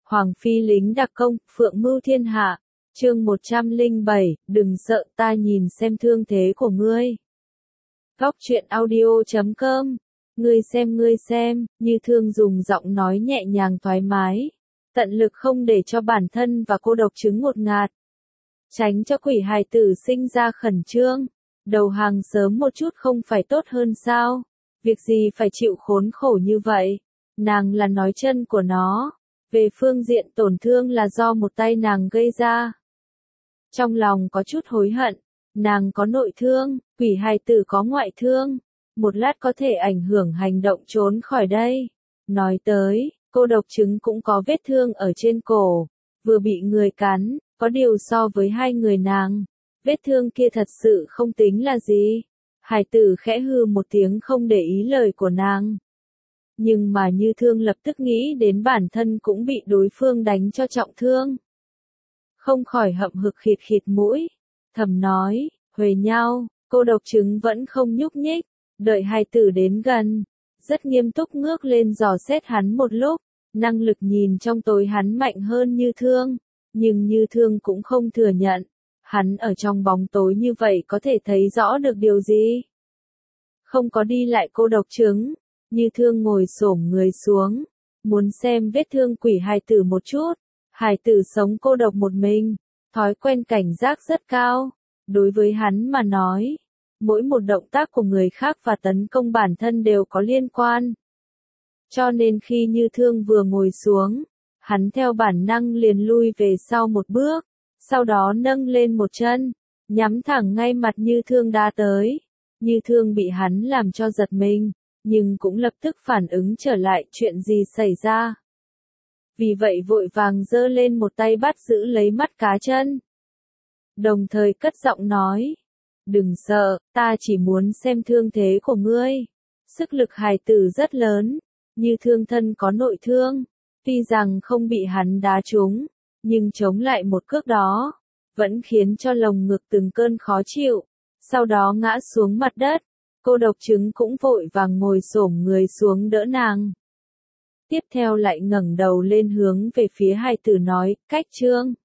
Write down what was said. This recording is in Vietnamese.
Hoàng phi lính đặc công, phượng mưu thiên hạ. Chương 107, đừng sợ, ta nhìn xem thương thế của ngươi. Góc truyện audio.com. Ngươi xem, Như Thương dùng giọng nói nhẹ nhàng thoải mái, tận lực không để cho bản thân và cô độc chứng ngột ngạt. Tránh cho quỷ hài tử sinh ra khẩn trương, đầu hàng sớm một chút không phải tốt hơn sao? Việc gì phải chịu khốn khổ như vậy? Nàng là nói chân của nó, về phương diện tổn thương là do một tay nàng gây ra. Trong lòng có chút hối hận, nàng có nội thương, quỷ hài tử có ngoại thương, một lát có thể ảnh hưởng hành động trốn khỏi đây. Nói tới, cô độc chứng cũng có vết thương ở trên cổ, vừa bị người cắn, có điều so với hai người nàng, vết thương kia thật sự không tính là gì. Hài tử khẽ hừ một tiếng không để ý lời của nàng. Nhưng mà Như Thương lập tức nghĩ đến bản thân cũng bị đối phương đánh cho trọng thương. Không khỏi hậm hực khịt khịt mũi, thầm nói, huề nhau, cô độc chứng vẫn không nhúc nhích, đợi hài tử đến gần, rất nghiêm túc ngước lên dò xét hắn một lúc, năng lực nhìn trong tối hắn mạnh hơn Như Thương, nhưng Như Thương cũng không thừa nhận, hắn ở trong bóng tối như vậy có thể thấy rõ được điều gì. Không có đi lại cô độc chứng, Như Thương ngồi xổm người xuống, muốn xem vết thương quỷ hài tử một chút. Hài tử sống cô độc một mình, thói quen cảnh giác rất cao. Đối với hắn mà nói, mỗi một động tác của người khác và tấn công bản thân đều có liên quan. Cho nên khi Như Thương vừa ngồi xuống, hắn theo bản năng liền lui về sau một bước, sau đó nâng lên một chân, nhắm thẳng ngay mặt Như Thương đá tới. Như Thương bị hắn làm cho giật mình, nhưng cũng lập tức phản ứng trở lại chuyện gì xảy ra. Vì vậy vội vàng giơ lên một tay bắt giữ lấy mắt cá chân. Đồng thời cất giọng nói, đừng sợ, ta chỉ muốn xem thương thế của ngươi. Sức lực hài tử rất lớn, Như Thương thân có nội thương, tuy rằng không bị hắn đá trúng, nhưng chống lại một cước đó, vẫn khiến cho lồng ngực từng cơn khó chịu, sau đó ngã xuống mặt đất. Cô độc chứng cũng vội vàng ngồi xổm người xuống đỡ nàng. Tiếp theo lại ngẩng đầu lên hướng về phía hài tử nói, cách Trương.